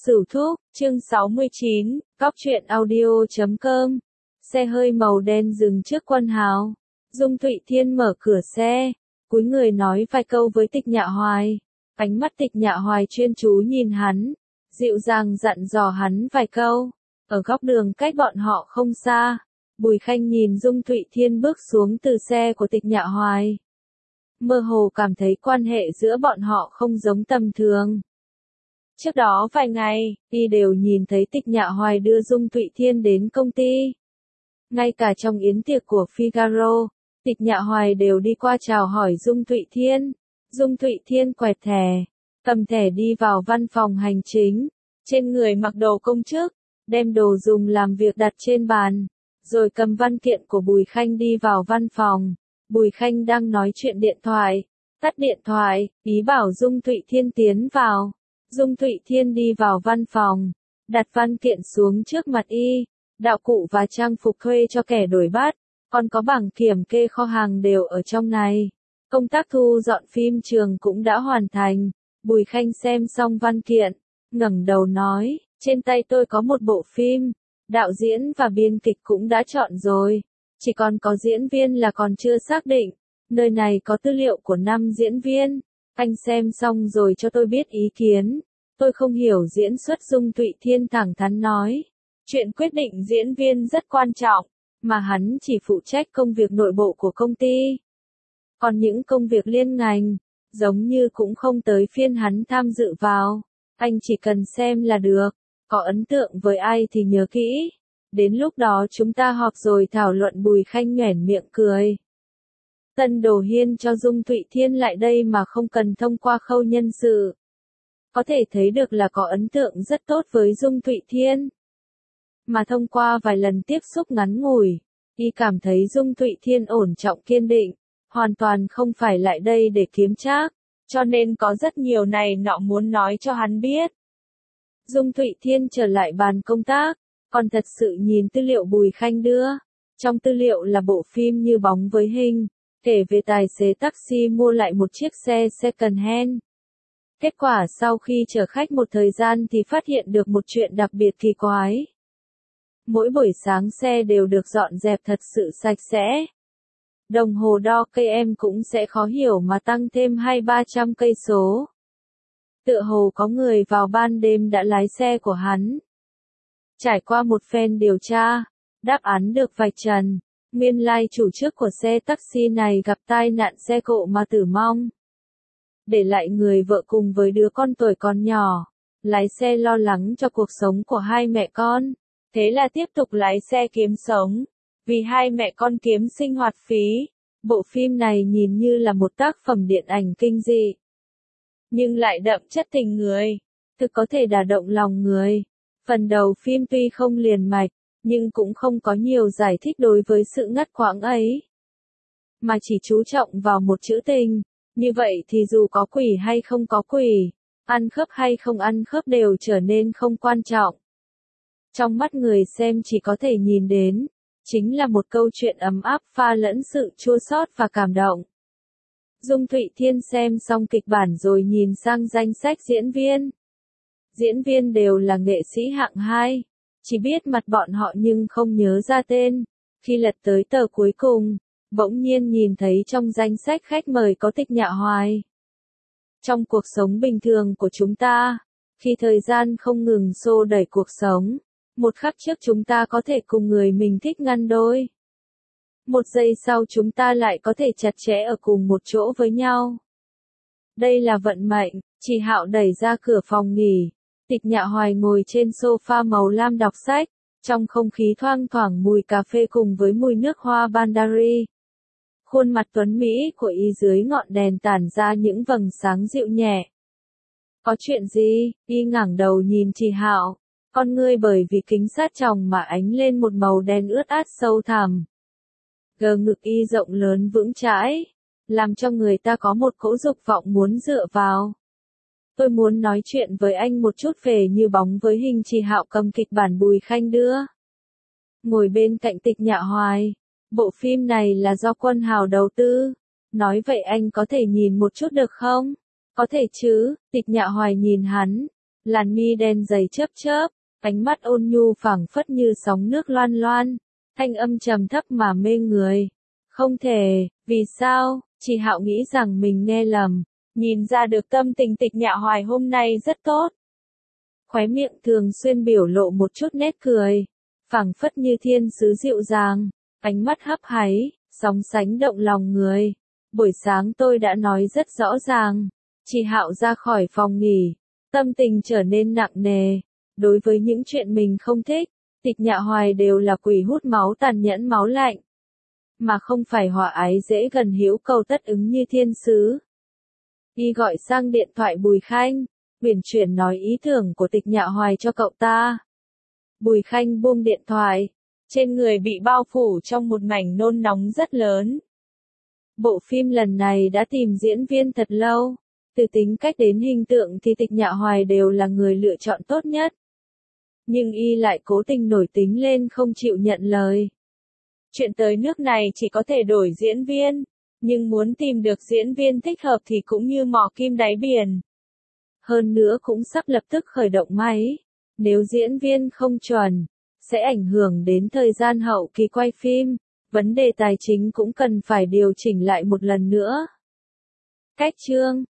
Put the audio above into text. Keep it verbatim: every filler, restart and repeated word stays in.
Sửu Thúc, chương sáu mươi chín, Cóc truyện audio chấm com. Xe hơi màu đen dừng trước Quân Hào. Dung Thụy Thiên mở cửa xe, cúi người nói vài câu với Tịch Nhạ Hoài. Ánh mắt Tịch Nhạ Hoài chuyên chú nhìn hắn, dịu dàng dặn dò hắn vài câu. Ở góc đường cách bọn họ không xa, Bùi Khanh nhìn Dung Thụy Thiên bước xuống từ xe của Tịch Nhạ Hoài. Mơ hồ cảm thấy quan hệ giữa bọn họ không giống tầm thường. Trước đó vài ngày, y đều nhìn thấy Tịch Nhạ Hoài đưa Dung Thụy Thiên đến công ty. Ngay cả trong yến tiệc của Figaro, Tịch Nhạ Hoài đều đi qua chào hỏi Dung Thụy Thiên. Dung Thụy Thiên quẹt thẻ, cầm thẻ đi vào văn phòng hành chính, trên người mặc đồ công chức, đem đồ dùng làm việc đặt trên bàn, rồi cầm văn kiện của Bùi Khanh đi vào văn phòng. Bùi Khanh đang nói chuyện điện thoại, tắt điện thoại, ý bảo Dung Thụy Thiên tiến vào. Dung Thụy Thiên đi vào văn phòng, đặt văn kiện xuống trước mặt y, đạo cụ và trang phục thuê cho kẻ đổi bát, còn có bảng kiểm kê kho hàng đều ở trong này. Công tác thu dọn phim trường cũng đã hoàn thành. Bùi Khanh xem xong văn kiện, ngẩng đầu nói, trên tay tôi có một bộ phim, đạo diễn và biên kịch cũng đã chọn rồi, chỉ còn có diễn viên là còn chưa xác định. Nơi này có tư liệu của năm diễn viên. Anh xem xong rồi cho tôi biết ý kiến. Tôi không hiểu diễn xuất. Dung Thụy Thiên thẳng thắn nói. Chuyện quyết định diễn viên rất quan trọng, mà hắn chỉ phụ trách công việc nội bộ của công ty. Còn những công việc liên ngành, giống như cũng không tới phiên hắn tham dự vào. Anh chỉ cần xem là được, có ấn tượng với ai thì nhớ kỹ. Đến lúc đó chúng ta họp rồi thảo luận. Bùi Khanh nhoẻn miệng cười. Tân Đồ Hiên cho Dung Thụy Thiên lại đây mà không cần thông qua khâu nhân sự. Có thể thấy được là có ấn tượng rất tốt với Dung Thụy Thiên. Mà thông qua vài lần tiếp xúc ngắn ngủi, y cảm thấy Dung Thụy Thiên ổn trọng kiên định, hoàn toàn không phải lại đây để kiếm trác, cho nên có rất nhiều này nọ muốn nói cho hắn biết. Dung Thụy Thiên trở lại bàn công tác, còn thật sự nhìn tư liệu Bùi Khanh đưa. Trong tư liệu là bộ phim Như Bóng Với Hình, kể về tài xế taxi mua lại một chiếc xe second hand. Kết quả sau khi chở khách một thời gian thì phát hiện được một chuyện đặc biệt kỳ quái. Mỗi buổi sáng xe đều được dọn dẹp thật sự sạch sẽ. Đồng hồ đo cây em cũng sẽ khó hiểu mà tăng thêm hai ba trăm cây số. Tựa hồ có người vào ban đêm đã lái xe của hắn. Trải qua một phen điều tra, đáp án được vạch trần. Nguyên lai chủ trước của xe taxi này gặp tai nạn xe cộ mà tử vong. Để lại người vợ cùng với đứa con tuổi còn nhỏ. Lái xe lo lắng cho cuộc sống của hai mẹ con. Thế là tiếp tục lái xe kiếm sống. Vì hai mẹ con kiếm sinh hoạt phí. Bộ phim này nhìn như là một tác phẩm điện ảnh kinh dị. Nhưng lại đậm chất tình người. Thực có thể đả động lòng người. Phần đầu phim tuy không liền mạch, nhưng cũng không có nhiều giải thích đối với sự ngắt quãng ấy. Mà chỉ chú trọng vào một chữ tình. Như vậy thì dù có quỷ hay không có quỷ, ăn khớp hay không ăn khớp đều trở nên không quan trọng. Trong mắt người xem chỉ có thể nhìn đến, chính là một câu chuyện ấm áp pha lẫn sự chua xót và cảm động. Dung Thụy Thiên xem xong kịch bản rồi nhìn sang danh sách diễn viên. Diễn viên đều là nghệ sĩ hạng hai. Chỉ biết mặt bọn họ nhưng không nhớ ra tên. Khi lật tới tờ cuối cùng, bỗng nhiên nhìn thấy trong danh sách khách mời có Tịch Nhạ Hoài. Trong cuộc sống bình thường của chúng ta, khi thời gian không ngừng xô đẩy cuộc sống, một khắc trước chúng ta có thể cùng người mình thích ngăn đôi. Một giây sau chúng ta lại có thể chặt chẽ ở cùng một chỗ với nhau. Đây là vận mệnh. Chị Hạo đẩy ra cửa phòng nghỉ. Tịch Nhạ Hoài ngồi trên sofa màu lam đọc sách, trong không khí thoang thoảng mùi cà phê cùng với mùi nước hoa Bandari. Khuôn mặt tuấn Mỹ của y dưới ngọn đèn tản ra những vầng sáng dịu nhẹ. Có chuyện gì? Y ngẩng đầu nhìn chị Hạo, con ngươi bởi vì kính sát tròng mà ánh lên một màu đen ướt át sâu thẳm. Gờ ngực y rộng lớn vững chãi, làm cho người ta có một cỗ dục vọng muốn dựa vào. Tôi muốn nói chuyện với anh một chút về Như Bóng Với Hình. Chị Hạo cầm kịch bản Bùi Khanh đưa. Ngồi bên cạnh Tịch Nhạ Hoài. Bộ phim này là do Quân Hào đầu tư. Nói vậy anh có thể nhìn một chút được không? Có thể chứ. Tịch Nhạ Hoài nhìn hắn. Làn mi đen dày chớp chớp, ánh mắt ôn nhu phảng phất như sóng nước loan loan, thanh âm trầm thấp mà mê người. Không thể, vì sao? Chị Hạo nghĩ rằng mình nghe lầm, nhìn ra được tâm tình Tịch Nhạ Hoài hôm nay rất tốt. Khóe miệng thường xuyên biểu lộ một chút nét cười, phảng phất như thiên sứ dịu dàng, ánh mắt hấp háy, sóng sánh động lòng người. Buổi sáng tôi đã nói rất rõ ràng, chị Hạo ra khỏi phòng nghỉ, tâm tình trở nên nặng nề. Đối với những chuyện mình không thích, Tịch Nhạ Hoài đều là quỷ hút máu tàn nhẫn máu lạnh, mà không phải hòa ái dễ gần hữu cầu tất ứng như thiên sứ. Y gọi sang điện thoại Bùi Khanh, uyển chuyển nói ý tưởng của Tịch Nhạ Hoài cho cậu ta. Bùi Khanh buông điện thoại, trên người bị bao phủ trong một mảnh nôn nóng rất lớn. Bộ phim lần này đã tìm diễn viên thật lâu, từ tính cách đến hình tượng thì Tịch Nhạ Hoài đều là người lựa chọn tốt nhất. Nhưng y lại cố tình nổi tính lên không chịu nhận lời. Chuyện tới nước này chỉ có thể đổi diễn viên, nhưng muốn tìm được diễn viên thích hợp thì cũng như mò kim đáy biển. Hơn nữa cũng sắp lập tức khởi động máy, nếu diễn viên không chuẩn, sẽ ảnh hưởng đến thời gian hậu kỳ quay phim, vấn đề tài chính cũng cần phải điều chỉnh lại một lần nữa. Cách chương